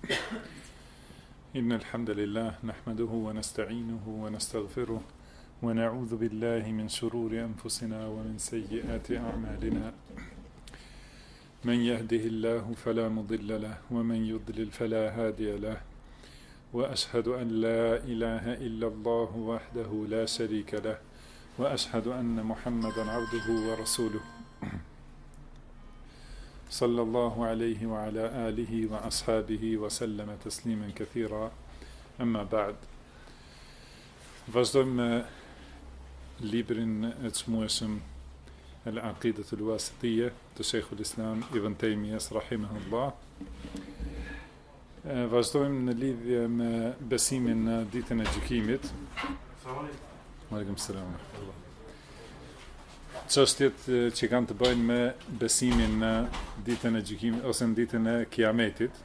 إن الحمد لله نحمده ونستعينه ونستغفره ونعوذ بالله من شرور أنفسنا ومن سيئات أعمالنا من يهده الله فلا مضل له ومن يضلل فلا هادي له وأشهد أن لا إله إلا الله وحده لا شريك له وأشهد أن محمدا عبده ورسوله صلى الله عليه وعلى آله وأصحابه وسلم تسليما كثيرا أما بعد. Vazhdojmë me librin e çmueshëm Al-Aqidatul Wasitiyya të Sheikhul Islam Ibn Taymiyas rahimahullah. Vazhdojmë në lidhje me besimin në ditën e gjykimit. Aleikum selam. Çështjet që kanë të bëjnë me besimin në ditën e gjykimit ose në ditën e Kiametit.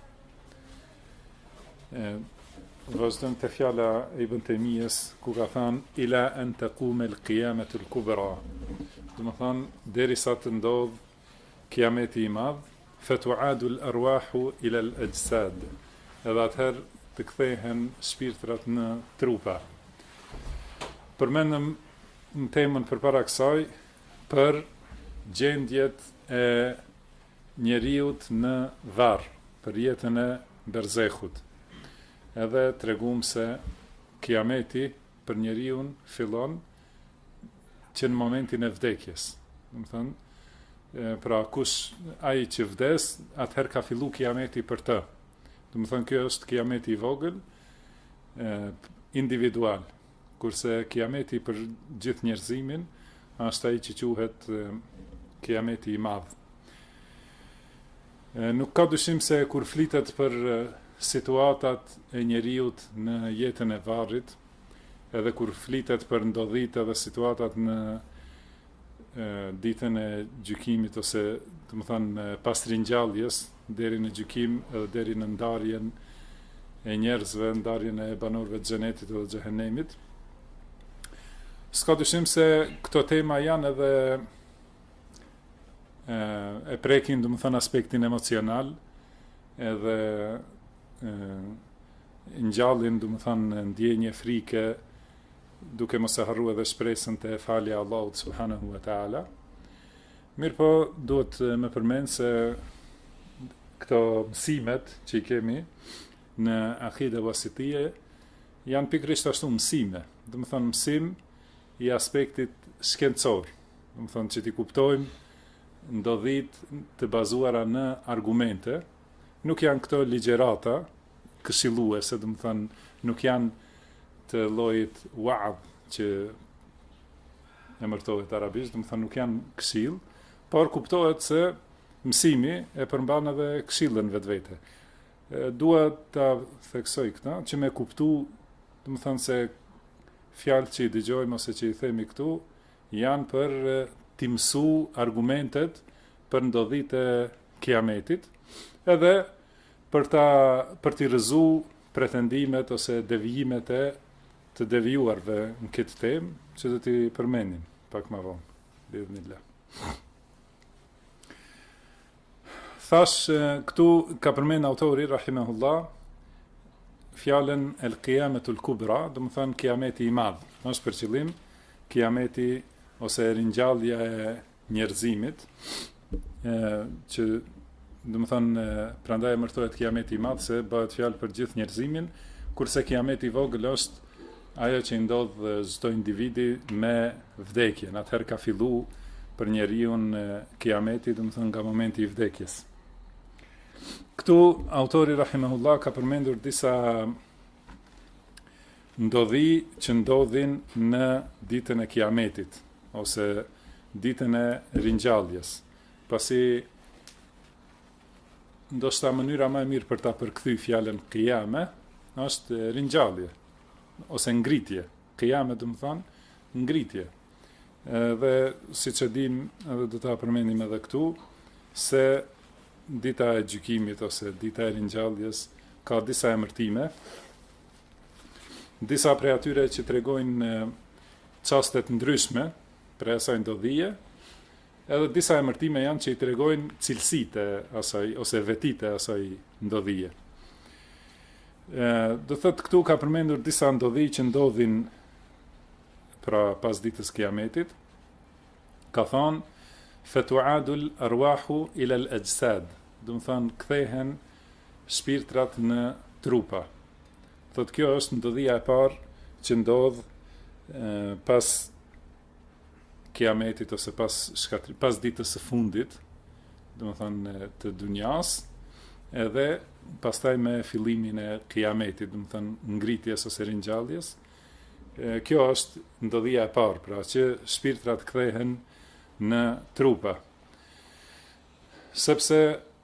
Vazhdojmë te fjala e Ibn Taymiyas ku ka thënë ila an taquma al-qiyamatu al-kubra. Do të thonë derisa të ndodh Kiameti i madh, fatu'adu al-arwahu ila al-ajsad. Edhe atëherë të kthehen shpirtrat në trupa. Përmendëm në temën përpara kësaj për gjendjet e njeriut në varr, për jetën e berzehut. Edhe tregum se Kiameti për njeriun fillon që në momentin e vdekjes. Do të thonë, pra kush ai që vdes, atëherë ka fillu Kiameti për të. Do të thonë kjo është Kiameti i vogël, individual, kurse Kiameti për gjithë njerëzimin është ai që quhet Kiameti i madh. Nuk ka dyshim se kur flitet për situatat e njeriut në jetën e varrit, edhe kur flitet për ndodhitë edhe situatat në ditën e gjykimit ose do të thonë pas ringjalljes deri në gjykim edhe deri në ndarjen e njerëzve, ndarjen e banorëve të xhenetit dhe xhehenemit. S'ka dyshim se këto tema janë edhe e prekin, do të thënë, aspektin emocional, edhe ngjallin, do të thënë, ndjenje frike, duke mos e harruar edhe shpresën te falja e Allahut subhanahu wa taala. Mirpo duhet më përmend se këto mësimet që i kemi në Aqida Wasitiyye janë pikërisht ashtu mësime, do të thënë mësim i aspektit shkencor, do të thonë që ti kuptojmë ndodhitë të bazuara në argumente, nuk janë këto ligjerata këshilluese, do të thonë nuk janë të llojit wa'd që emërtohet arabisht, do të thonë nuk janë këshill, por kuptohet se mësimi e përmban edhe këshillën vetvete. Dua ta theksoj këtë, që me kuptu, do të thonë se fjalët që i dëgjojmë ose që i themi këtu janë për t'i mësu argumentet për ndodhitë e Kiametit, edhe për t'i rrëzu pretendimet ose devijimet e të devijuarve në këtë temë, që do t'i përmendim pak më vonë. Bi'idhnillah. Thash këtu ka përmend autori rahimahullah fjalën el-Qiyametul Kubra, do të thonë Kiameti i madh. Është për qëllim Kiameti ose ringjallja e njerëzimit, që do të thonë prandaj emërtohet Kiameti i madh se bëhet fjalë për gjithë njerëzimin, kurse Kiameti i vogël është ajo që ndodh çdo individi me vdekjen. Atëherë ka fillu për njeriu Kiameti, do të thonë nga momenti i vdekjes. Këtu autori rahimahullah ka përmendur disa ndodhi që ndodhin në ditën e Kiametit ose ditën e ringjalljes. Pasi ndoshta mënyra më e mirë për ta përkthy fjalën qiyame është ringjallje ose ngritje. Qiyame do të thonë ngritje. Dhe siç e dim, edhe do ta përmendim edhe këtu, se dita e gjykimit ose dita e ringjalljes ka disa emërtime. Disa prej atyre që tregojnë çaste ndryshme për asaj ndodhie, edhe disa emërtime janë që i tregojnë cilësitë e asaj ose vetitë e asaj ndodhie. Do thot këtu ka përmendur disa ndodhi që ndodhin pra pas ditës kiametit. Ka thonë fetuadul arwahu ila al-ajsad, do të thonë kthehen shpirtrat në trupa. Thot kjo është ndodhia e parë që ndodh pas kiametit ose pas ditës së fundit, do të thonë të dunjas, edhe pastaj me fillimin e kiametit, do të thonë ngritjes ose ringjalljes. Kjo është ndodhia e parë, pra që shpirtrat kthehen në trupa. Sepse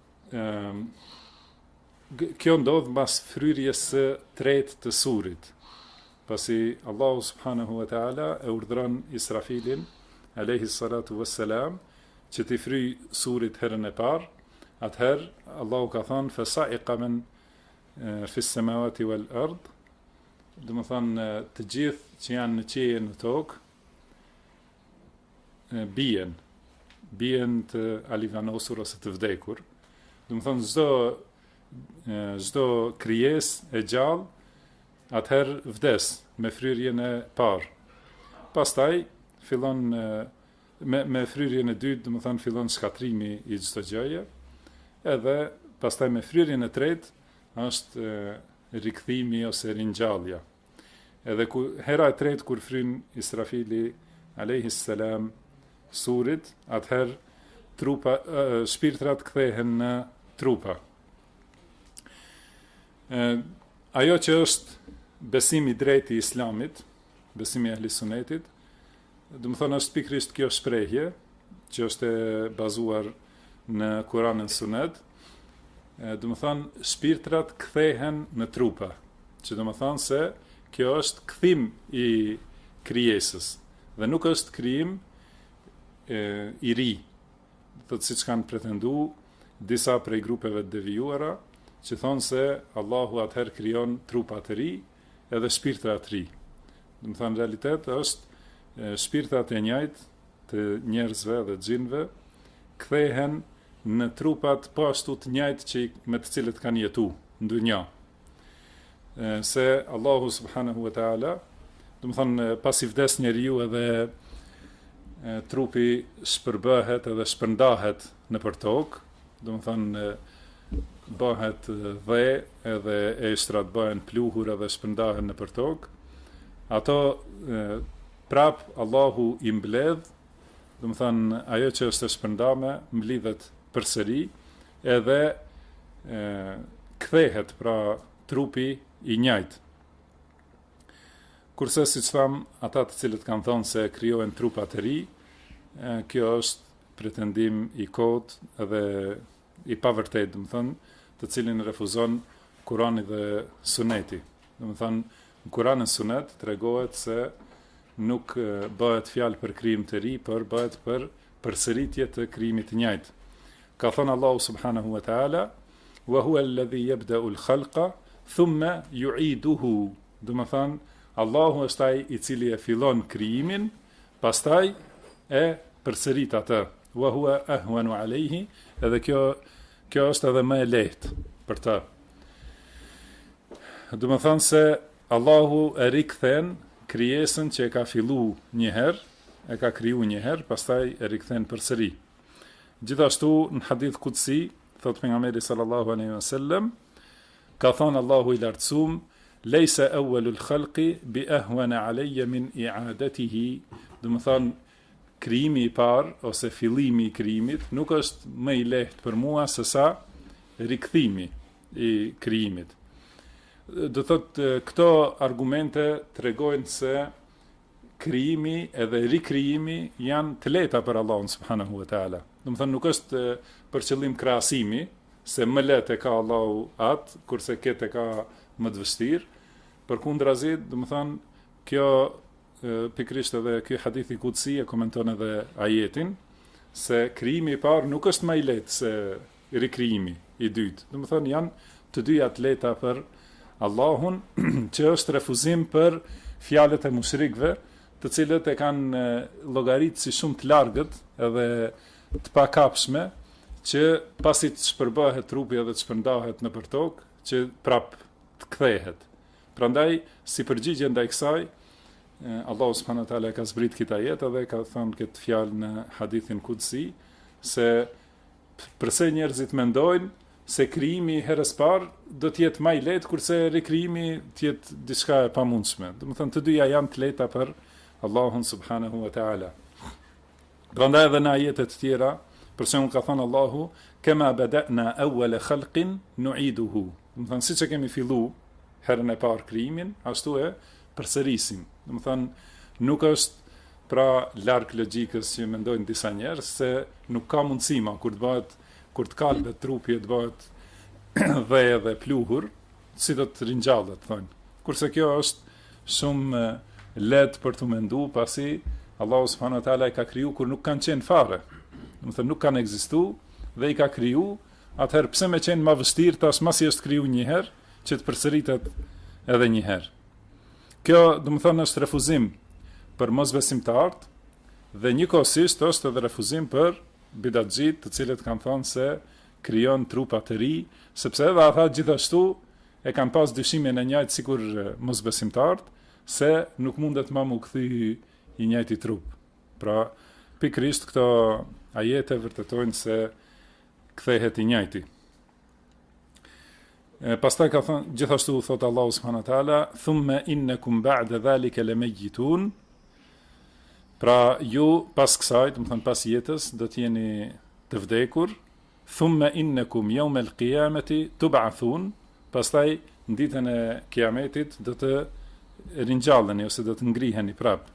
kjo ndodh mbas fryrjes së tretë të surit. Pasi Allahu subhanahu wa ta'ala e urdhëron Israfilin alayhi salatu wassalam që t'i fryj surit herën e parë. Atëherë Allahu ka thënë fasa'iqa man fi s-samawati wal ard, do të thonë të gjithë që janë në qiell në tokë bien të alivanosur ose të vdekur. Do të thonë çdo krijesë e gjallë atëherë vdes me fryrjen e parë. Pastaj fillon me fryrjen e dytë, do të thonë fillon shkatrimi i çdo gjëje. Edhe pastaj me fryrjen e tretë është rikthimi ose ringjallja. Edhe hera e tretë kur fryn Israfili alayhi salam surit, atëherë shpirtrat kthehen në trupa. Ajo që është besimi i drejtë i Islamit, besimi i Ehlis Sunetit, do të thonë është pikërisht kjo shprehje që është e bazuar në Kur'anin Sunet, do të thonë shpirtrat kthehen në trupa, që do të thonë se kjo është kthim i krijesës dhe nuk është krijim i ri. Thotë siç kanë pretenduar disa prej grupeve të devijuara, që thonë se Allahu atëherë krijon trupa të ri edhe shpirtra të ri. Do të thonë realitet është shpirtrat e njëjtë të njerëzve dhe xhinëve kthehen në trupat po ashtu të njëjtë me të cilët kanë jetuar në dunja. Se Allahu subhanahu wa ta'ala, do të thonë pasi vdes njeriu edhe trupi shpërbëhet edhe shpërndahet nëpër tokë, do të thonë bëhet dhe edhe eshtrat bëhen pluhur edhe shpërndahen nëpër tokë. Ato prap Allahu i mbledh, do të thonë ajo që është e shpërndame mblidhet përsëri edhe kthehet pra trupi i njëjtë. Kurse siç tham, ata të cilët kanë thonë se krijohen trupa të ri, kjo është pretendim i kotë edhe i pavërtet, do të thonë, të cilin refuzon Kurani dhe Suneti. Do të thonë, në Kur'an e Sunet tregohet se nuk bëhet fjalë për krijim të ri, por bëhet për përsëritje të krijimit të njëjtë. Ka thënë Allahu subhanahu wa ta'ala, wa huwa alladhi yabda'u al-khalqa thumma yu'iduhu. Do të thonë, Allahu është ai i cili e fillon krijimin, pastaj e përsërit atë. Wa huwa ahwanu alayhi, edhe kjo është edhe më e lehtë për të. Do të thonë se Allahu e rikthen krijesën që e ka filluar një herë, e ka kriju një herë, pastaj e rikthen përsëri. Gjithashtu në hadith kutsi, thot pejgamberi sallallahu alaihi wasallam, ka thënë Allahu i lartësuar, lejse awwalul khalqi bi ahwana alayya min i'adatihi, do të thonë krijimi i parë ose fillimi i krijimit nuk është më i lehtë për mua se sa rikthimi i krijimit. Do thotë këto argumente tregojnë se krijimi edhe rikrijimi janë të lehta për Allahun subhanahu wa taala. Do të thonë nuk është për qëllim krahasimi se më lehtë ka Allahu atë kurse këtë ka më të vështirë. Përkundrazi, do të thonë kjo pikrisht edhe ky hadithi kutsi e komenton edhe ajetin se krijimi i parë nuk është më i lehtë se rikrijimi i dytë. Do të thonë janë të dyja të lehta për Allahun, që është refuzim për fjalët e mushrikëve, të cilët e kanë llogaritë si shumë të largët edhe të pakapshme, që pasi të shpërbahet trupi edhe të shpërndahet nëpër tokë, që prap të kthehet. Prandaj, si përgjigje ndaj kësaj, Allahu subhanahu wa taala ka zbrit këtë ajet dhe ka thënë këtë fjalë në hadithin kudsi se përse njerëzit mendojnë se krijimi herës parë do të jetë më i lehtë kurse rikrijimi të jetë diçka e pamundshme. Do të thënë të dyja janë të lehta për Allahun subhanahu wa taala. Prandaj edhe në ajete të tjera, për shembull ka thënë Allahu, kema bada'na awwala khalqin nu'iduhu. Do të thënë siç e kemi filluar herën e parë krijimin, ashtu e përsërisim. Do të thënë nuk është pra larg logjikës që mendojnë disa njerëz se nuk ka mundësi ma kur të kalbet trupi të bëhet dhe dhe pluhur, si do të ringjallet, thonë. Kurse kjo është shumë lehtë për të menduar, pasi Allahu subhanahu wa taala e ka kriju kur nuk kanë qenë fare. Do të thënë nuk kanë ekzistuar dhe i ka kriju, atëherë pse më qenë më vështirë tash masi është kriju një herë që të përsëritet edhe një herë. Kjo, do të thënë, është refuzim për mosbesimtarët dhe njëkohësisht është edhe refuzim për bidatxhit, të cilët kanë thënë se krijon trupa të ri, sepse edhe ata gjithashtu e kanë pas dyshimin e njëjtë sikur mosbesimtarët, se nuk mundet më u kthy i njëjti trup. Pra, pikërisht këto ajete vërtetojnë se kthehet i njëjti. Pastaj ka thënë, gjithashtu thot Allahu subhanahu wa taala, thumma innakum ba'da dhalika lamayitun. Pra ju pas kësaj, do të thënë pas jetës, do të jeni të vdekur. Thumma innakum yawm al-qiyamati tub'athun. Pastaj në ditën e kiametit do të ringjalleni ose do të ngriheni prap.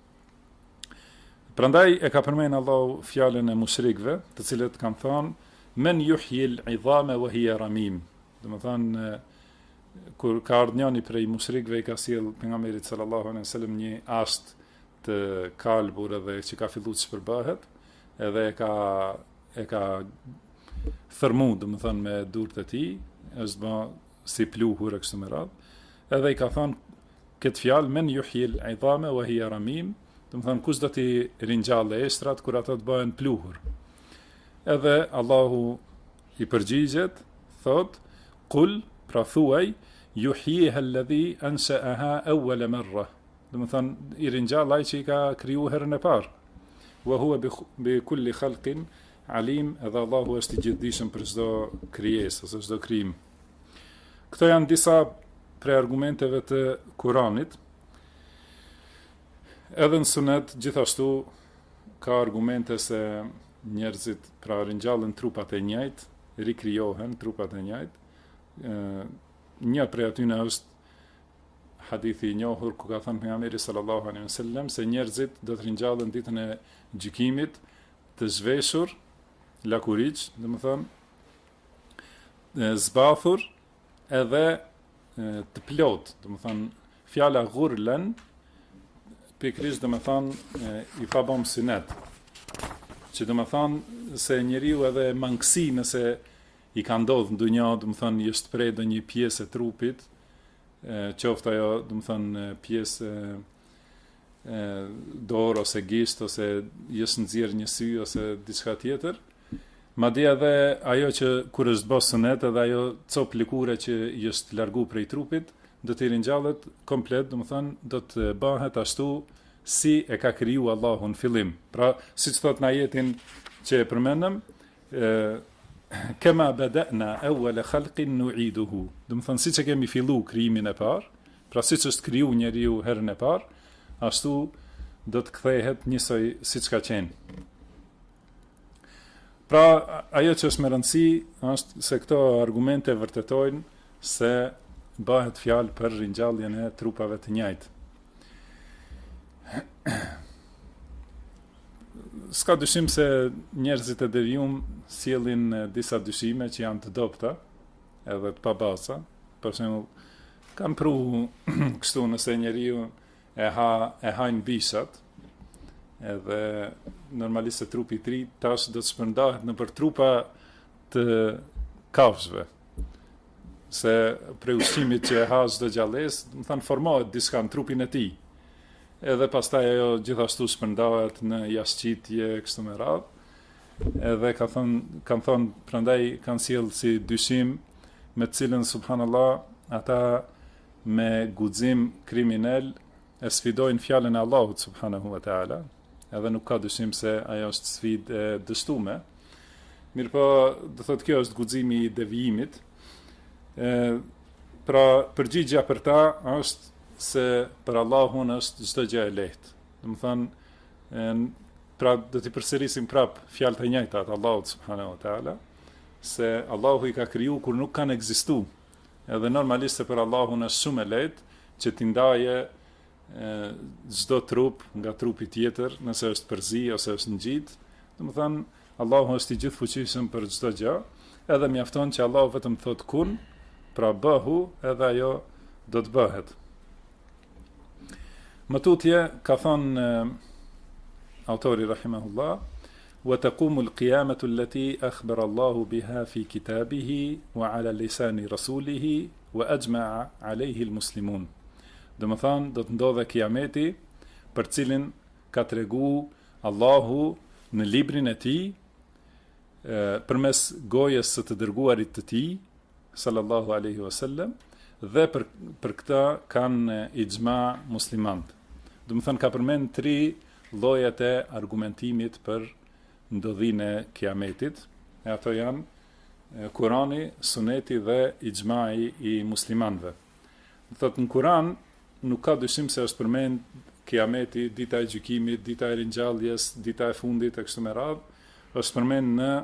Prandaj e ka përmendur Allahu fjalën e mushrikëve, të cilët kanë thënë men yuhyil 'idhama wa hiya ramim. Do të thënë kur ka ardhur njëri prej mushrikëve i ka sjell pejgamberit sallallahu alaihi wasallam një asht të kalbur edhe që ka filluar të shpërbahet, edhe e ka thërmu, do të thënë me durët e tij, është bë si pluhur e kështu me radhë. Edhe i ka thënë këtë fjalë men yuhyil 'idhama wa hiya ramim, do të thënë kush do t'i ringjallë estrat kur ato të bëhen pluhur. Edhe Allahu i përgjigjet, thot Qul, pra thuaj, yuhyiha alladhi ansha'aha awwala marra. Do të thënë i ringjall ai që i ka kriju herën e parë. Wa huwa bi kulli khalqin alim, edhe Allahu është i gjithdijshëm për çdo krijesë ose çdo krijim. Këto janë disa prej argumenteve të Kuranit. Edhe në Sunet gjithashtu ka argumente se njerëzit pra ringjallen trupat e njëjtë, rikrijohen trupat e njëjtë. Një prej atyne është hadithi i njohur ku ka thënë pejgamberi sallallahu alaihi wasallam se njerëzit do të ringjallen ditën e gjykimit të zhveshur, lakuriq, do të thënë, zbathur edhe të plot, do të thënë fjala ghurlan pikërisht do të thënë i pa bëm sinet. Që do të thënë se njeriu edhe mangësi nëse i ka ndodhur në dunjë, do të thënë i është prej ndonjë pjesë e trupit, qoftë ajo, do të thënë pjesë dorë ose gisht ose është nxjerr një sy ose diçka tjetër. Madje edhe ajo që kur është bërë sunet edhe ajo cop lëkure që i është largu prej trupit, do të ringjallet komplet, do të thënë do të bëhet ashtu si e ka kriju Allahu në fillim. Pra, siç thot në ajetin që e përmendëm, kema bada'na awwala khalqin nu'iduhu. Do të thënë siç e kemi filluar krijimin e parë, pra siç është kriju njeriu herën e parë, ashtu do të kthehet njësoj siç ka qenë. Pra, ajo që është më rëndësi është se këto argumente vërtetojnë se bëhet fjalë për ringjalljen e trupave të njëjtë. S'ka dyshim se njerëzit e devijum sjellin disa dyshime që janë të dobta edhe të pabasa. Për shembull, kanë pru kështu nëse njeriu e hajnë bishat, edhe normalisht se trupi i tij tash do të shpërndahet nëpër trupa të kafshëve. Se prej ushqimit që e ha çdo gjallësë, do të thënë formohet diçka në trupin e tij. Edhe pastaj ajo gjithashtu shpërndahet në jashtëqitje kështu me radhë. Edhe kanë thonë prandaj kanë sjell si dyshim me të cilën subhanallahu ata me guxim kriminal e sfidojnë fjalën e Allahut subhanahu wa taala, edhe nuk ka dyshim se ajo është sfidë e dështume. Mirë po, do thotë kjo është guximi i devijimit. Pra përgjigjja për ta është se për Allahun është çdo gjë e lehtë. Domethënë, pra do t'i përsërisim prap fjalët e njëjta të Allahut subhanahu wa taala, se Allahu i ka kriju kur nuk kanë ekzistuar. Edhe normalisht se për Allahun është shumë e lehtë që t'i ndaje çdo trup nga trupi tjetër, nëse është përzi ose është ngjit. Domethënë, Allahu është i gjithfuqishëm për çdo gjë, edhe mjafton që Allahu vetëm thot kun, pra bëhu, edhe ajo do të bëhet. Më tutje ka thënë autori rahimahullah: wa taqumu al-qiyamatu allati akhbara Allahu biha fi kitabihi wa ala lisani rasulihi wa ajma'a alayhi al-muslimun. Domethënë, do të ndodhe kiameti, për cilin ka tregu Allahu në librin e tij, përmes gojës së të dërguarit të tij, sallallahu alaihi wasallam, dhe për këtë kanë ixhma muslimanët. Domethënë ka përmend 3 llojet e argumentimit për ndodhinë e kiametit. E ato janë Kurani, Suneti dhe ixhmai i muslimanëve. Do thotë në Kuran nuk ka dyshim se është përmend kiameti, dita e gjykimit, dita e ringjalljes, dita e fundit e kështu me radhë, është përmend në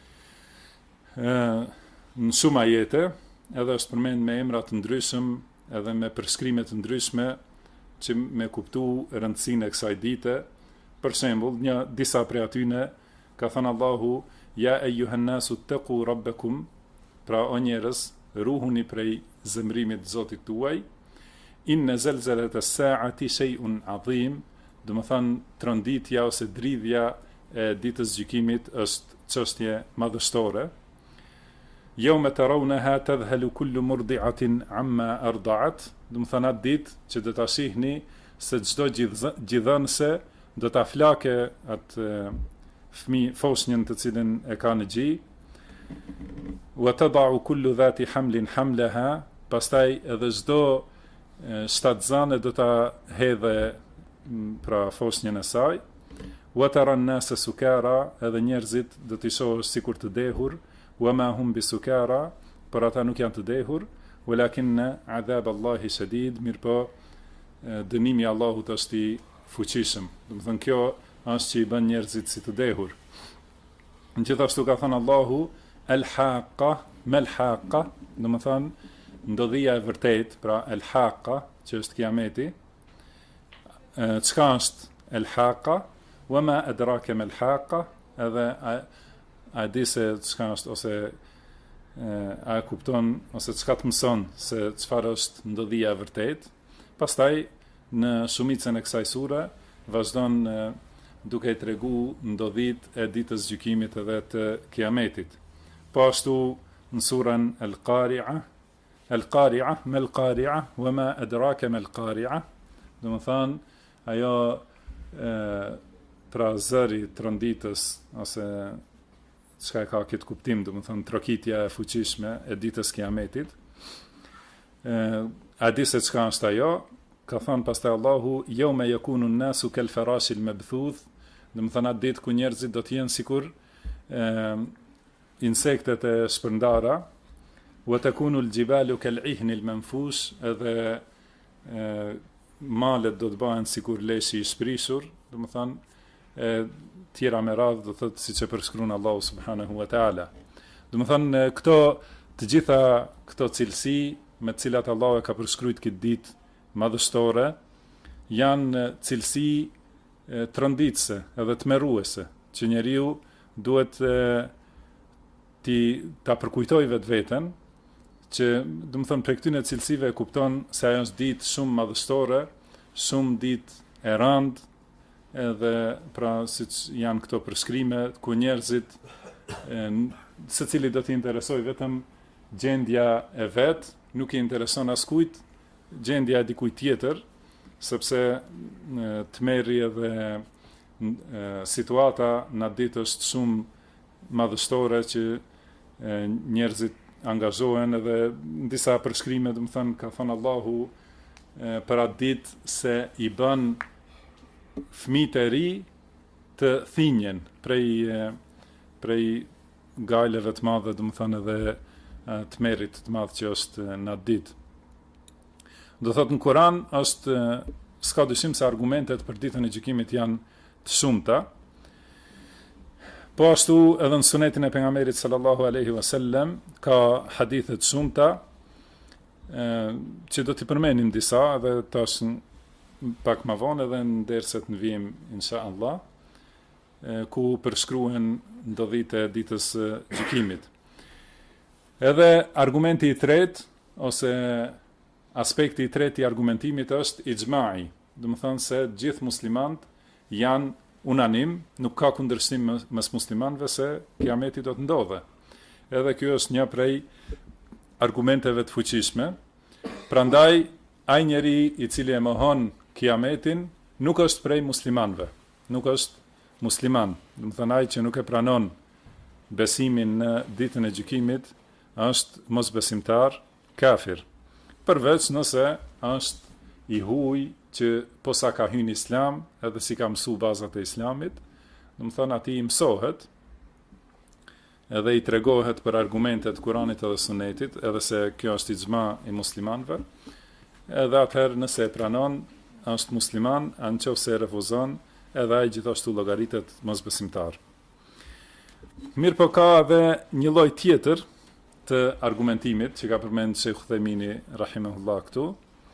shumë ajete, edhe është përmend me emra të ndryshëm, edhe me përshkrime të ndryshme që me kuptu rëndësinë e kësaj dite. Për shembull, disa prej atyne ka thënë Allahu: ja eyyuhan nasu taqu rabbakum, pra o njerëz, ruhuni prej zemrimit të Zotit tuaj. Inna zalzalata as-sa'ati shay'un 'azim, do të thënë tronditja ose dridhja e ditës gjykimit është çështje madhështore. Yawma tarawnaha tadhhalu kullu murdi'atin 'amma arda'at, do të thënë atë ditë që do ta shihni se çdo gjithënse do ta flake atë foshnjën të cilën e ka në gjij. Wa tada'u kullu dhati hamlin hamlaha, pastaj edhe çdo shtatzane do ta hedhe pra foshnjën e saj. Wa tara an-nasa sukara, edhe njerëzit do t'i shohësh sikur të dehur. Wa ma hum bisukara, por ata nuk janë të dehur. Walakinna adhab Allahi shadid, mirëpo dënimi i Allahut është i fuqishëm. Do të thënë kjo është që i bën njerëzit si të dehur. Gjithashtu ka thënë Allahu: al-haqqa mal-haqqa, do të thënë ndodhia e vërtet, pra el-haqqa, që është kiameti. Çka është el-haqqa? Wa ma adraka mal-haqqa, edhe a di se çka është, ose a kupton, ose çka të mëson se çfarë është ndodhia e vërtet. Pastaj në shumicën e kësaj sure vazhdon duke i tregu ndodhit e ditës gjykimit edhe të kiametit. Po ashtu në surën al-Qari'a, al-Qari'a, mal-Qari'a, wa ma adraka mal-Qari'a, do të thënë ajo pra zëri tronditës, ose çka ka këtë kuptim, do të thënë trokitja e fuqishme e ditës kiametit. A di se çka është ajo? Ka thënë pastaj Allahu: yawma yakunu an-nasu kal-farashil mabthuth, do të thënë atë ditë ku njerëzit do të jenë sikur insektet e shpërndara. Wa takunu al-jibalu kal-'ihn al-manfush, edhe malet do të bëhen sikur leshi i shprishur, do të thënë tjera me radhë, do thotë siç e përshkruan Allahu subhanahu wa taala. Do të thënë të gjitha këto cilësi me të cilat Allahu e ka përshkruajtur këtë ditë madhështore janë cilësi tronditëse edhe tmerruese, që njeriu duhet ta përkujtoj vetveten, që do të thënë prej këtyre cilësive e kupton se ajo është ditë shumë madhështore, shumë ditë e rëndë, edhe pra siç janë këto përshkrime ku njerëzit secili do t'i interesoj vetëm gjendja e vet, nuk i intereson askujt gjendja e dikujt tjetër, sepse tmerri edhe situata në ditë është shumë madhështore që njerëzit angazhohen edhe në disa përshkrime, do të thënë ka thënë Allahu për atë ditë se i bën fëmijët e ri të thinjen prej gajleve të madhe, do të thënë edhe tmerrit të madh që është në atë ditë. Do thotë në Kur'an është s'ka dyshim se argumentet për ditën e gjykimit janë të shumta. Po ashtu edhe në sunetin e pejgamberit sallallahu alaihi wasallam ka hadithe të shumta që do t'i përmendim disa edhe tash pak më vonë edhe në derset në vijim inshallah, ku përshkruhen ndodhitë e ditës së gjykimit. Edhe argumenti i tretë ose aspekti i tretë i argumentimit është ixhma'i, do të thonë se gjithë muslimanët janë unanim, nuk ka kundërshtim mes muslimanëve se kiameti do të ndodhe. Edhe ky është një prej argumenteve të fuqishme. Prandaj ai njeri i cili e mohon kiametin nuk është prej muslimanëve, nuk është musliman. Do të thonë ai që nuk e pranon besimin në ditën e gjykimit është mosbesimtar, kafir. Përveç nëse është i huaj që posa ka hyrë në islam edhe si ka mësu bazat e islamit, do të thonë atij i mësohet edhe i tregohet për argumentet Kuranit edhe Sunetit, edhe se kjo është ixhma i muslimanëve, edhe atëherë nëse e pranon është musliman, nëse e refuzon, edhe ai gjithashtu llogaritet mosbesimtar. Mirë, po ka edhe një lloj tjetër të argumentimit që ka përmend Sheikh Uthemini rahimahullah këtu.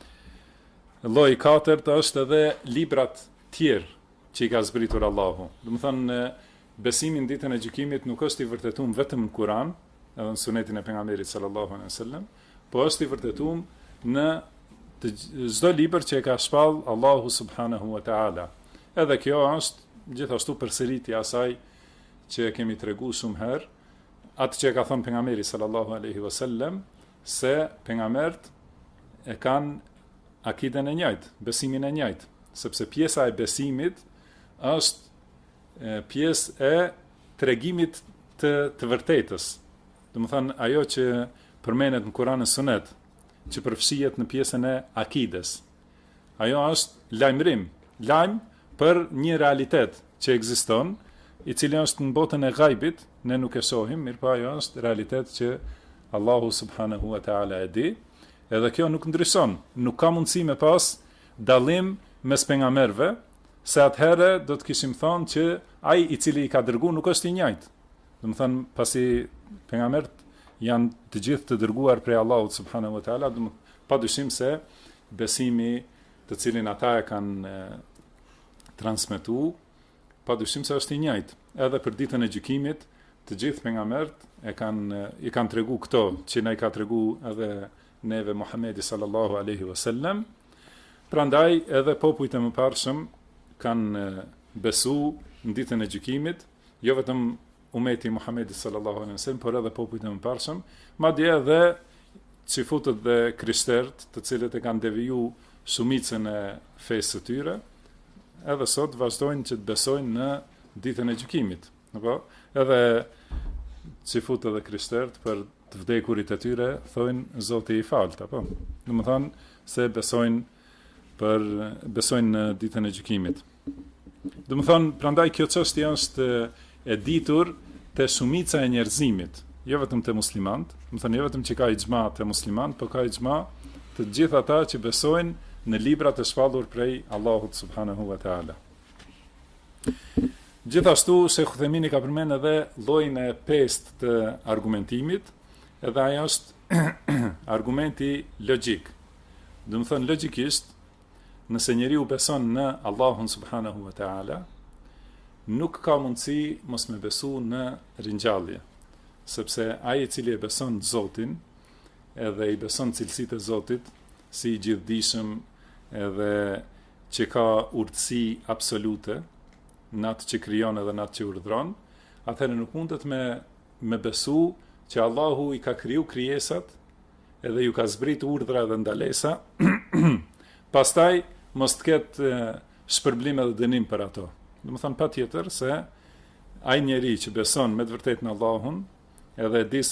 Lloji i katërt është edhe librat tjerë që i ka zbritur Allahu. Do të thonë besimi në ditën e gjykimit nuk është i vërtetuar vetëm në Kur'an, edhe në Sunetin e pejgamberit sallallahu alaihi wasallam, po është i vërtetuar në çdo libër që e ka shpall Allahu subhanahu wa taala. Edhe kjo është gjithashtu përsëritja e asaj që kemi treguar shumë herë, atë që ka thënë pejgamberi sallallahu alaihi wasallam, se pejgamberët e kanë akiden e njëjtë, besimin e njëjtë, sepse pjesa e besimit është pjesë e tregimit të vërtetës. Do të thënë ajo që përmendet në Kur'an e Sunet, që përfshihet në pjesën e akides. Ajo është lajmërim, lajm për një realitet që ekziston, i cili është në botën e gajbit, ne nuk e shohim, mirë pa ajo është realitet që Allahu subhanahu wa ta'ala e di, edhe kjo nuk ndryshon, nuk ka mundësi me pas dallim mes pejgamberëve, se atëherë do të kishim thonë që ai i cili i ka dërguar nuk është i njëjtë. Do të thënë pasi pejgamberët janë të gjithë të dërguar prej Allahut subhanahu wa ta'ala, padyshim se besimi të cilin ata e kanë transmetuar, padyshim se është i njëjtë. Edhe për ditën e gjykimit, të gjithë pejgamberët i kanë treguar këto që na i ka treguar edhe neve Muhamedi sallallahu alaihi wasallam. Prandaj edhe popujt e mëparshëm kanë besu në ditën e gjykimit, jo vetëm umeti Muhamedi sallallahu alaihi wasallam, por edhe popujt e mëparshëm, madje edhe xifutët dhe krishterët, të cilët e kanë deviju shumicën e fesë së tyre, edhe sot vazhdojnë që të besojnë në ditën e gjykimit. Apo edhe xifutët dhe krishterët për të vdekurit e tyre thojnë Zoti i falt, apo. Do të thonë se besojnë në ditën e gjykimit. Do të thonë prandaj kjo çështje është e ditur te shumica e njerëzimit, jo vetëm te muslimanët, do të thonë jo vetëm që ka ixhma te muslimanët, por ka ixhma të gjithë ata që besojnë në librat e shpallur prej Allahut subhanahu wa taala. Gjithashtu Sheikh Uthemini ka përmend edhe llojin e pestë të argumentimit, edhe ajo është argumenti logjik. Do të thonë logjikisht, nëse njeriu beson në Allahun subhanahu wa taala, nuk ka mundësi mos me besu në ringjallje, sepse ai i cili e beson Zotin, edhe i beson cilësitë e Zotit, si i gjithdijshëm edhe që ka urtësi absolute, në atë që krijon edhe në atë që urdhron, atëherë nuk mundet me besu që Allahu i ka kriju krijesat, edhe ju ka zbrit urdhra dhe ndalesa, pastaj mos të ketë shpërblim edhe dënim për ato. Do të thonë patjetër se ai njeri që beson me të vërtetë në Allahun, edhe di se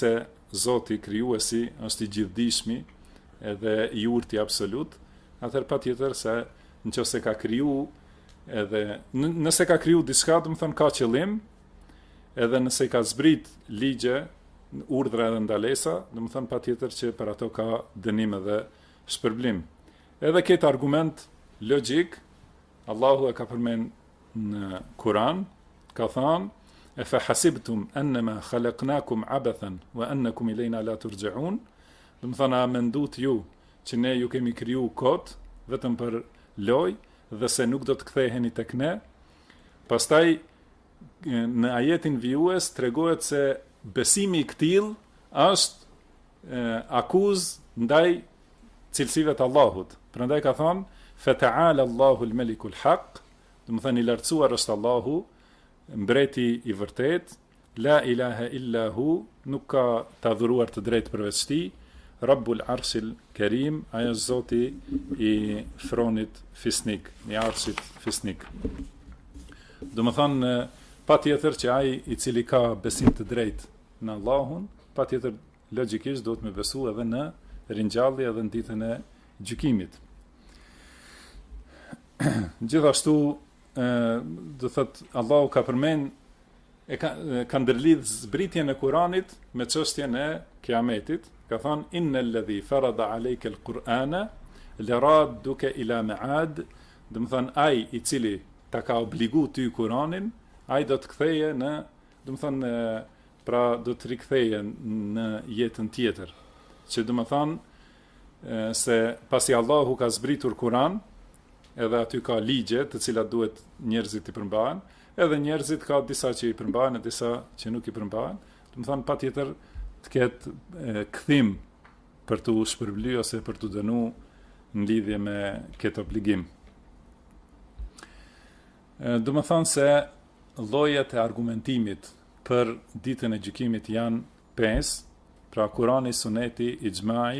Zoti krijuesi është i gjithdijshmi edhe i urti absolut, atëherë patjetër se nëse ka kriju edhe nëse ka kriju diçka, do të thonë ka qëllim, edhe nëse ka zbrit ligje, urdhra dhe ndalesa, do të thonë patjetër që për ato ka dënim edhe shpërblim. Edhe këtë argument logjik Allahu e ka përmend në Kur'an, ka thënë: "E fa hasibtum annama khalaqnakum abathan wa annakum ilayna la turja'un." Do të thonë, a mendut ju që ne ju kemi kriju kot vetëm për lojë dhe se nuk do të ktheheni tek ne? Pastaj në ajetin vijues tregohet se besimi i këtill është akuzë ndaj cilësive të Allahut. Prandaj ka thënë: "Fata'ala Allahu al-Maliku al-Haq." Do të thonë, i lartësuar është Allahu, mbreti i vërtet, la ilaha illa hu, nuk ka të adhuruar të drejtë përveç tij, Rabbul Arshil Karim, ajo është Zoti i fronit fisnik, i arshit fisnik. Do të thonë, patjetër që ai i cili ka besim të drejtë në Allahun, patjetër logjikisht duhet me besu edhe në ringjallje edhe në ditën e gjykimit. Gjithashtu do thot Allahu ka përmend ka ndërlidh zbritjen e Kuranit me çështjen e Kiametit. Ka thënë: "Innal ladhi farada alayka al-Qur'ana laradduka ila ma'ad." Do të thonë, ai i cili ta ka obligu ty Kuranin, ai do të ktheje në, do të thonë, pra do të riktheje në jetën tjetër. Që do të thonë se pasi Allahu ka zbritur Kuran, edhe aty ka ligje të cilat duhet njerëzit i përmbahen, edhe njerëzit ka disa që i përmbahen e disa që nuk i përmbahen. Do të thonë, patjetër të ketë kthim për të shpërbly ose për të dënu në lidhje me këtë obligim. Do të thonë se llojet e argumentimit për ditën e gjykimit janë 5, pra Kurani, Suneti, Ixhmai,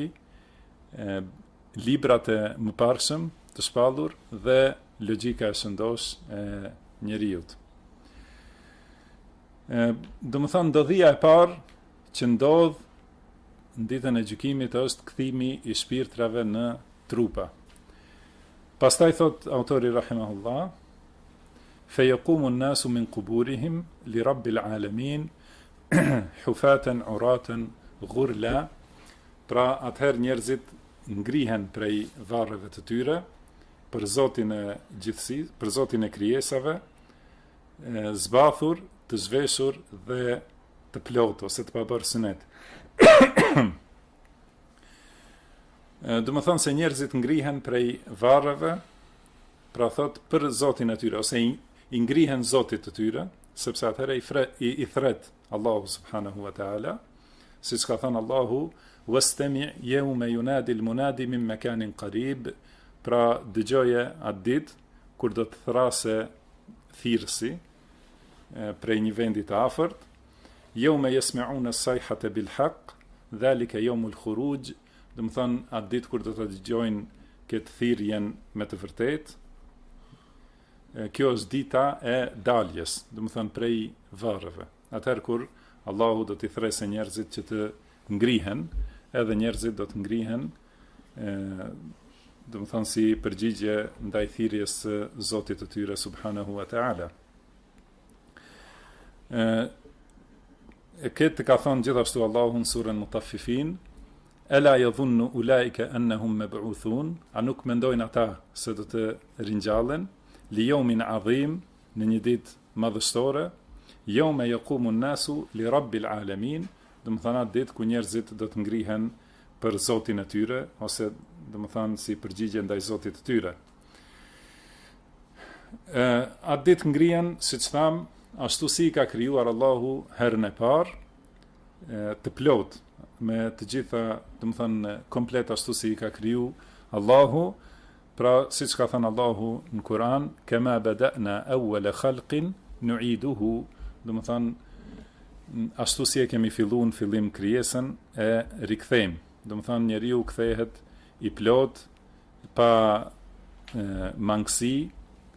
librat e mëparshëm të shpallur dhe logjika e shëndosh e njeriut. Do të thonë, ndodhia e parë që ndodh në ditën e gjykimit është kthimi i shpirtrave në trupa. Pastaj thot autori rahimahullah: "Fayaqumu an-nasu min quburihim li rabbil alamin hufatan uratan ghurla." Pra atëherë njerëzit ngrihen prej varreve të tyre për Zotin e gjithësisë, për Zotin e krijesave, zbathur, të zhveshur dhe të plot ose të pabërë sunet. Do të thonë se njerëzit ngrihen prej varreve, pra thot për Zotin e tyre, ose i ngrihen Zotit të tyre, sepse atëherë i thret Allahu subhanahu wa ta'ala, siç ka thënë Allahu: "Wastami' yawma yunadi al-munadi min makanin qarib." Pra dëgjoje atë ditë kur do të thrase thirrsi prej një vendi të afërt: "Yawma yasma'una as-sayhata bil-haqq, dhalika yawmul khuruj." Do të thonë, atë ditë kur do të dëgjojnë këtë thirrjen me të vërtetë. Kjo është dita e daljes, do të thonë prej varreve. Atëherë kur Allahu do t'i thresë njerëzit që të ngrihen, edhe njerëzit do të ngrihen, do të thonë si përgjigje ndaj thirrjes së Zotit të tyre subhanahu wa ta'ala. Këtë ka thonë gjithashtu Allahu në surën Mutaffifin: "Ela yadhunnu ulaika annahum mab'uthun." A nuk mendojnë ata se do të ringjallen li yawmin adhim, në një ditë madhështore, yawma yaqumu an-nasu li rabbil alamin, do të thonë atë ditë ku njerëzit do të ngrihen për Zotin e tyre, ose do të thonë si përgjigje ndaj Zotit të tyre. Atë ditë ngrihen, siç tham, ashtu si ka krijuar Allahu herën e parë, të plot me të gjitha, do të thonë komplet ashtu si ka kriju Allahu, pra siç ka thënë Allahu në Kur'an: "Kama bada'na awwala khalqin nu'iduhu." Do të thonë, ashtu si e kemi filluar në fillim krijesën, e rikthejmë. Do të thonë, njeriu kthehet i plot, pa mangësi,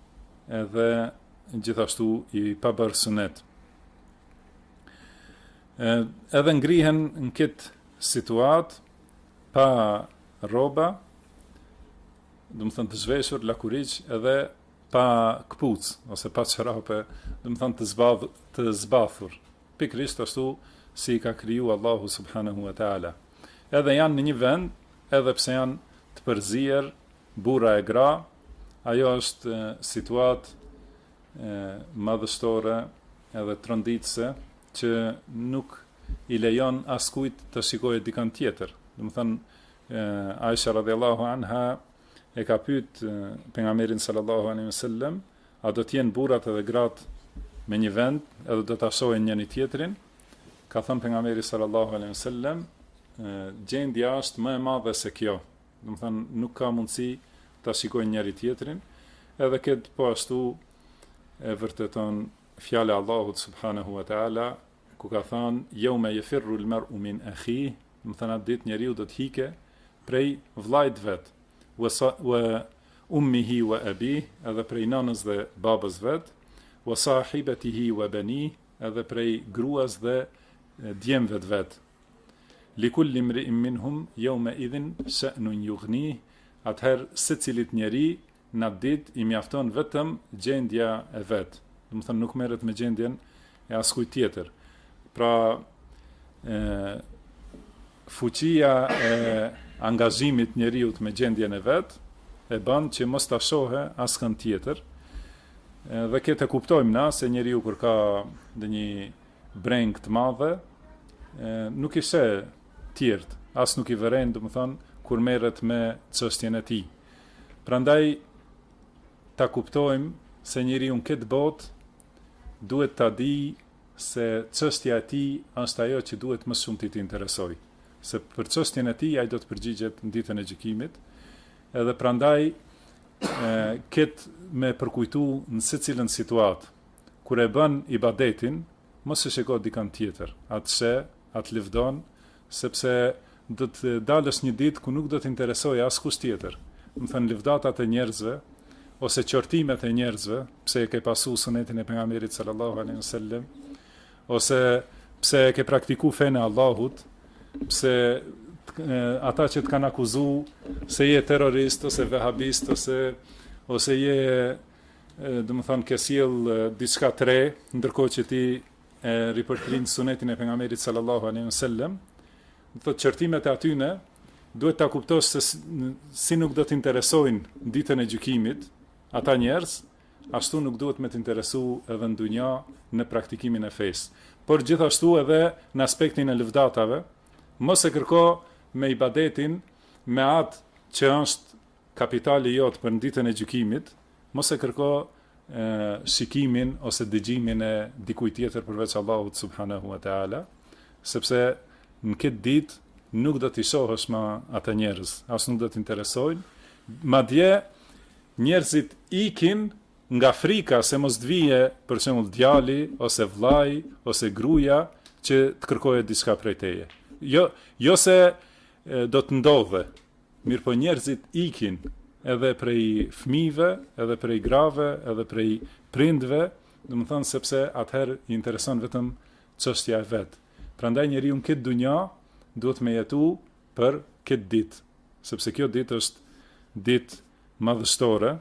edhe gjithashtu i pabërë sunet. Edhe ngrihen në këtë situatë pa rroba, do të thënë të zhveshur, lakuriq, edhe pa kpuc ose pa çorapë, do të thënë të zbathur. Pikërisht ashtu si ka kriju Allahu subhanahu wa taala. Edhe janë në një vend, edhe pse janë të përzier, burra e gra, ajo është situatë madhështore edhe tronditëse që nuk i lejon askujt të shikojë dikant tjetër. Do të thënë Aisha radhiyallahu anha e ka pyet pejgamberin sallallahu alaihi wasallam, a do të jenë burrat edhe gratë me një vend, edhe do ta shohin njëri tjetrin? Ka thënë pejgamberi sallallahu alaihi wasallam, gjendja është më e madhe se kjo. Do të thënë nuk ka mundësi ta shikojnë njëri tjetrin, edhe këtë po ashtu e vërteton fjala e Allahut subhanahu wa taala, ku ka thënë yawma yafirru al-mar'u min akhihi, do të thënë atë ditë njeriu do të hike prej vllajt vet, wa ummihi wa abihi, edhe prej nanës dhe babës vet, wa sahibatihi wa banihi, edhe prej gruas dhe djemve vet. Likulli imri'in minhum yawma idhin sha'nun yughnih, atëherë secilit njeri në atë ditë i mjafton vetëm gjendja e vet. Do të thënë nuk merret me gjendjen e askujt tjetër. Pra fuqia e angazhimit njeriu me gjendjen e vet e bën që mos ta shohë askën tjetër. Dhe këtë e kuptojmë na se njeriu kur ka ndonjë breng të madhe, nuk i sheh tjerët, as nuk i vëren, do të thënë, kur merret me çështjen e tij. Prandaj ta kuptojmë se njeriu në këtë botë duhet ta di se çështja e tij është ajo që duhet më shumë të interesojë. Se për çështjen e tij ai do të përgjigjet në ditën e gjykimit, edhe prandaj këtë me përkujtu në secilën situatë, kur e bën ibadetin, mos e shiko dikant tjetër, atë lëvdon, sepse do të dalësh një ditë ku nuk do të interesojë askush tjetër. Do të thënë lëvdatat e njerëzve ose qortimet e njerëzve, pse e ke pasu sunetin e pejgamberit sallallahu alaihi wasallam, ose pse e ke praktiku fenë e Allahut, pse ata që të kanë akuzu se je terrorist ose vehabist ose je do të thënë ke sjell diçka të re, ndërkohë që ti e ripërtrin sunetin e pejgamberit sallallahu alaihi wasallam, do të çortimet e atyne duhet ta kuptosh se si nuk do të interesojnë ditën e gjykimit ata njerëz, ashtu nuk duhet me të interesu edhe në dunja në praktikimin e fesë. Por gjithashtu edhe në aspektin e lëvdatave, mos e kërko me ibadetin me atë që është kapitali jot për në ditën e gjykimit, mos e kërko shikimin ose dëgjimin e dikujt tjetër përveç Allahut subhanahu wa taala, sepse në këtë ditë nuk do t'i shohësh ma ata njerëz, as nuk do t'interesojnë. Madje njerëzit ikin nga frika se mos të vije për shembull djali ose vllai ose gruaja që të kërkojë diçka prej teje. Jo se do të ndodhe, mirë po njerëzit ikin edhe prej fëmijëve, edhe prej grave, edhe prej prindve, do të thonë sepse atëherë i intereson vetëm çështja e vet. Prandaj njeriu në këtë dunja duhet me jetu për këtë ditë, sepse kjo ditë është ditë madhështore,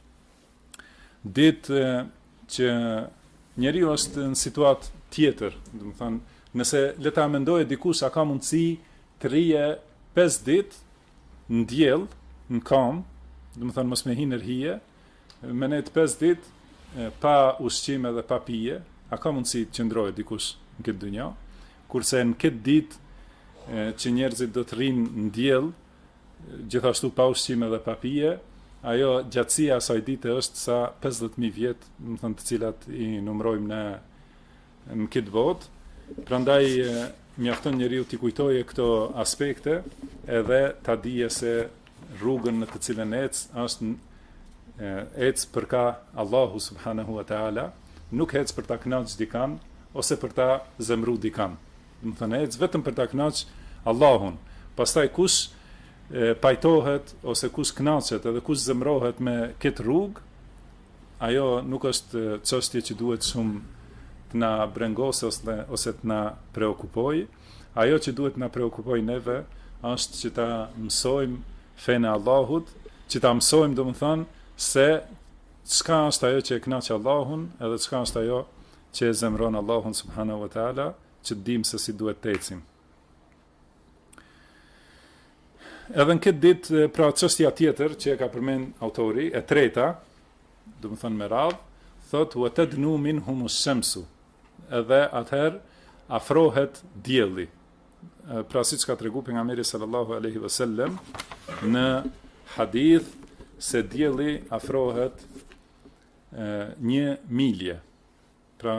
ditë që njeriu është në situatë tjetër, do të thonë, nëse le ta mendojë dikush a ka mundësi të rije 5 ditë në diell, në kam, do të thonë mos me hinër hije, me net 5 ditë pa ushqim edhe pa pije, a ka mundësi të qëndrojë dikush në këtë dunja? Kurse në këtë ditë që njerëzit do të rinë në diell, gjithashtu pa ushqim edhe pa pije, ajo gjatësia e asaj dite është sa 50.000 vjet, do të thënë të cilat i numrojmë në këtë botë. Prandaj mjafton njeriu t'i kujtojë këto aspekte, edhe ta dije se rrugën në të cilën është për ka Allahu subhanahu wa taala, nuk ec për ta kënaqur dikan ose për ta zemruar dikan. Do të thënë vetëm për ta kënaqur Allahun. Pastaj kush pajtohet ose kush kënaqet edhe kush zemrohet me këtë rrugë, ajo nuk është çështje që duhet shumë të na brengosë ose të na preokupojë. Ajo që duhet na preokupojë neve është që ta mësojmë fenë e Allahut, që ta mësojmë domethënë se çka është ajo që e kënaq Allahun, edhe çka është ajo që e zemron Allahun subhanahu wa taala, që të dimë se si duhet të ecim. Edhe në këtë ditë, pra çështja tjetër që e ka përmend autori, e treta, domethënë me radhë, thot wa tadnu minhum ash-shamsu. Edhe atëherë afrohet dielli. Pra siç ka treguar pejgamberi sallallahu alaihi wasallam në hadith se dielli afrohet 1 milje. Pra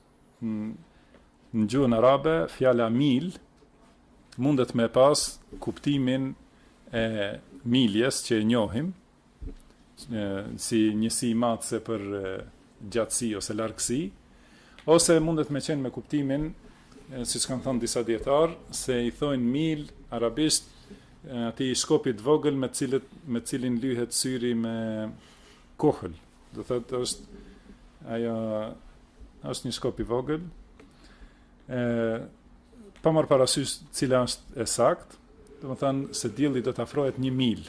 në gjuhën arabe fjala mil mundet me pas kuptimin e miljes që e njohim si njësi matëse për gjatësi ose largësi, ose mundet me qenë me kuptimin siç kanë thënë disa dietar, se i thojnë mil arabisht atij shkopit vogël me cilin lyhet syri me kohël. Do thotë është një shkop i vogël. Pa marrë parasysh cila është e saktë, domethënë se dielli do të afrohet 1 mil.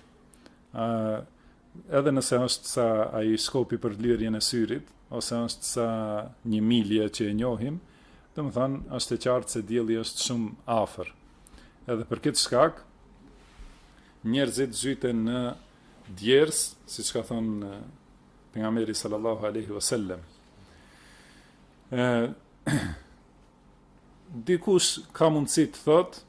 Edhe nëse është sa ai shkopi për lyrjen e syrit, ose është sa 1 milje që e njohim, domethënë është e qartë se dielli është shumë afër. Edhe për këtë shkak, njerëzit zhyten në djers, siç ka thënë pejgamberi sallallahu alaihi wasallam. Dikush ka mundësi të thotë,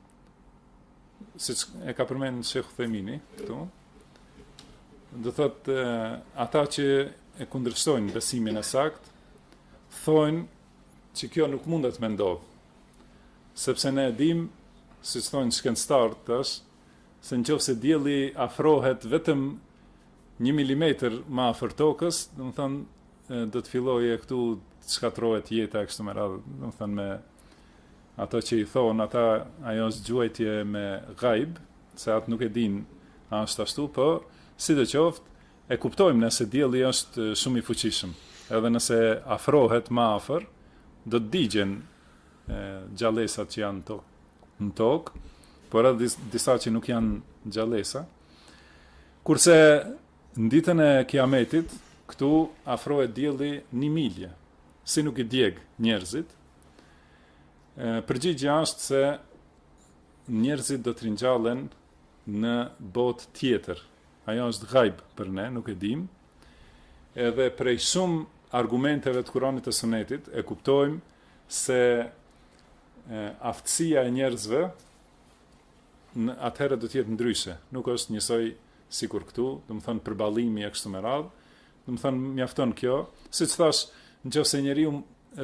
siç e ka përmendur Sheikh Themini këtu, do thotë ata që e kundërshtojnë besimin e saktë, thonë që kjo nuk mundet me ndodhë, sepse ne e dim, siç thonë shkencëtarët tash, se nëse dielli afrohet vetëm 1 milimetër më afër tokës, domethënë do të fillojë këtu të shkatërrohet jeta kështu me radhë, domethënë me ato që i thonë ata, ajo është gjuajtje me ghaib, se atë nuk e din a është ashtu, po sidoqoftë e kuptojmë nëse dielli është shumë i fuqishëm, edhe nëse afrohet më afër, do të digjen gjallësat që janë në tokë, por edhe disa që nuk janë gjallësa. Kurse në ditën e kiametit, këtu afrohet dielli 1 milje, si nuk i djeg njerëzit. Përgjigjja është se njerëzit do të ringjallen në botë tjetër. Ajo është ghaib për ne, nuk e dim. Edhe prej shumë argumenteve të Kuranit e Sunetit e kuptojmë se aftësia e njerëzve atëherë do të jetë ndryshe. Nuk është njësoj sikur këtu, domethënë përballimi e kështu me radhë. Domethënë mjafton kjo, siç thash, nëse njeriu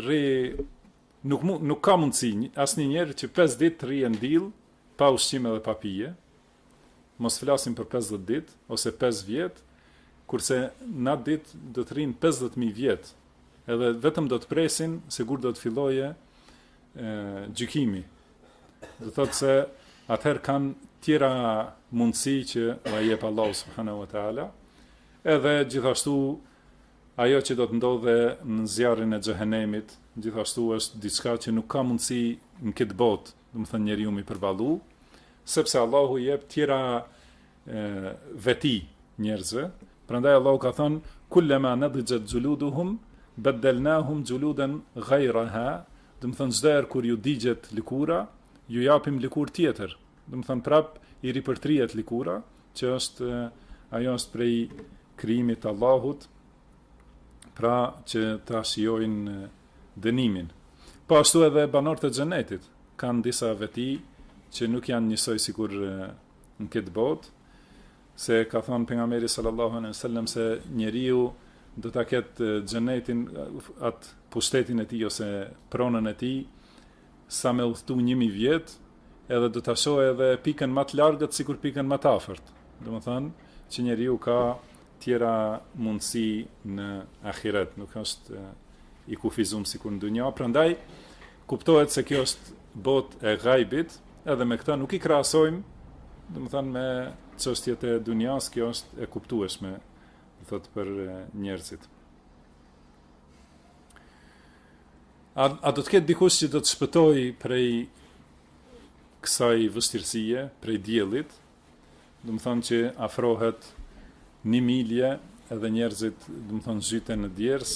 nuk ka mundësi asnjë njerë që 5 ditë të rrijë ndill pa ushqim edhe pa pije. Mos flasim për 50 ditë ose 5 vjet, kurse në atë ditë do të rrinë 50.000 vjet. Edhe vetëm do të presin se kur do të filloje gjykimi. Do thotë se atëherë kanë tjera mundësi që va jep Allahu subhanahu wa taala. Edhe gjithashtu ajo që do të ndodhe në zjarrin e xhehenemit, gjithashtu është diçka që nuk ka mundësi në këtë botë, domethënë njeriu mi përballu, sepse Allahu jep tjera veti njerëzve. Prandaj Allahu ka thënë kullama nadijat juluduhum badalnahum juludan ghayraha, domethënë çdo herë kur ju digjet lëkura, ju japim lëkurë tjetër. Domethënë prap i ripërtrihet lëkura, që është ajo është prej krijimit të Allahut, pra që ta shijojnë dënimin. Po ashtu edhe banorët e xhenetit kanë disa veti që nuk janë njësoj sikur në këtë botë, se ka thënë pejgamberi sallallahu alaihi wasallam se njeriu do ta ketë xhenetin, atë pushtetin e tij ose pronën e tij sa me udhëtu 1000 vjet, edhe do ta shohë edhe pikën më të largët sikur pikën më të afërt. Domethënë që njeriu ka tjera mundësi në ahiret, nuk është i kufizuar sikur në dunja. Prandaj kuptohet se kjo është botë e ghaibit, edhe me këtë nuk i krahasojmë, domethënë me çështjet e dunjas, kjo është e kuptueshme, thotë për njerëzit. A do të ketë dikush që do të shpëtoj prej kësaj vështirësie, prej diellit, do të thonë që afrohet 1 milje edhe njerëzit, do të thonë, zhyten në djers.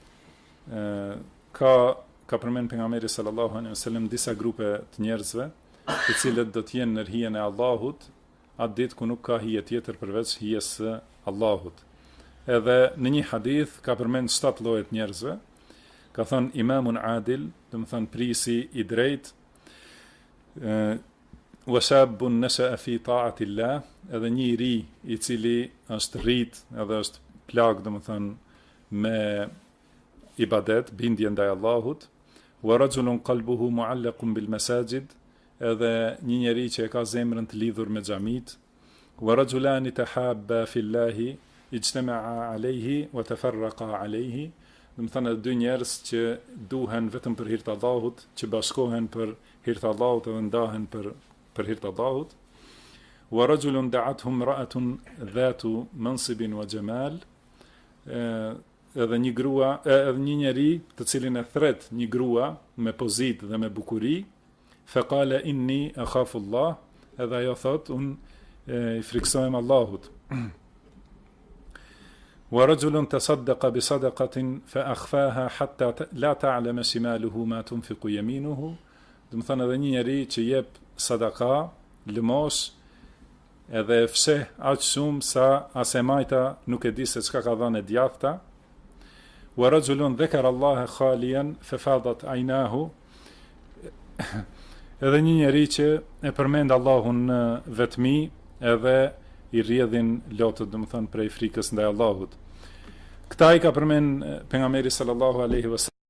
Ka përmend pejgamberi sallallahu alaihi wasallam disa grupe të njerëzve, të cilët do të jenë në hijen e Allahut, atë ditë ku nuk ka hije tjetër përveç hijes së Allahut. Edhe në një hadith ka përmend 7 lloje të njerëzve. Ka thënë imamun adil, do të thonë prisi i drejtë, wa shabun nasha'a fi ta'ati Allah, edhe një i ri i cili është rrit edhe është plag, do të thonë me ibadet, bindje ndaj Allahut, wa rajulun qalbuhu mu'allaqun bil masajid, edhe një njeri që e ka zemrën të lidhur me xhamit, wa rajulani tahabba fillahi ijtama'a alayhi wa tafarraqa alayhi, do të thonë 2 njerëz që duhen vetëm për hir të Allahut, që bashkohen për hir të Allahut edhe ndahen për hir të Allahut. Wa rajulun da'athu imra'atun dhatu mansibin wa jamal, edhe një grua, edhe një njeri të cilin e thret një grua me pozitë dhe me bukuri, fa qala inni akhafu Allah, edhe ajo thot unë i friksohem Allahut. Wa rajulun tasaddaqa bi sadaqatin fa akhfaha hatta la ta'lama shimaluhu ma tunfiqu yaminuhu, do të thonë edhe një njeri që jep sadaka, lëmos, edhe fsheh aq shumë sa as e majta nuk e di se çka ka dhënë djathta. Wa rajulun dhakara Allah khaliyan fa fadat aynahu, edhe një njeri që e përmend Allahun në vetmi edhe i rrjedhin lotët, do të thonë prej frikës ndaj Allahut. Këta i ka përmend pejgamberi sallallahu alaihi wasallam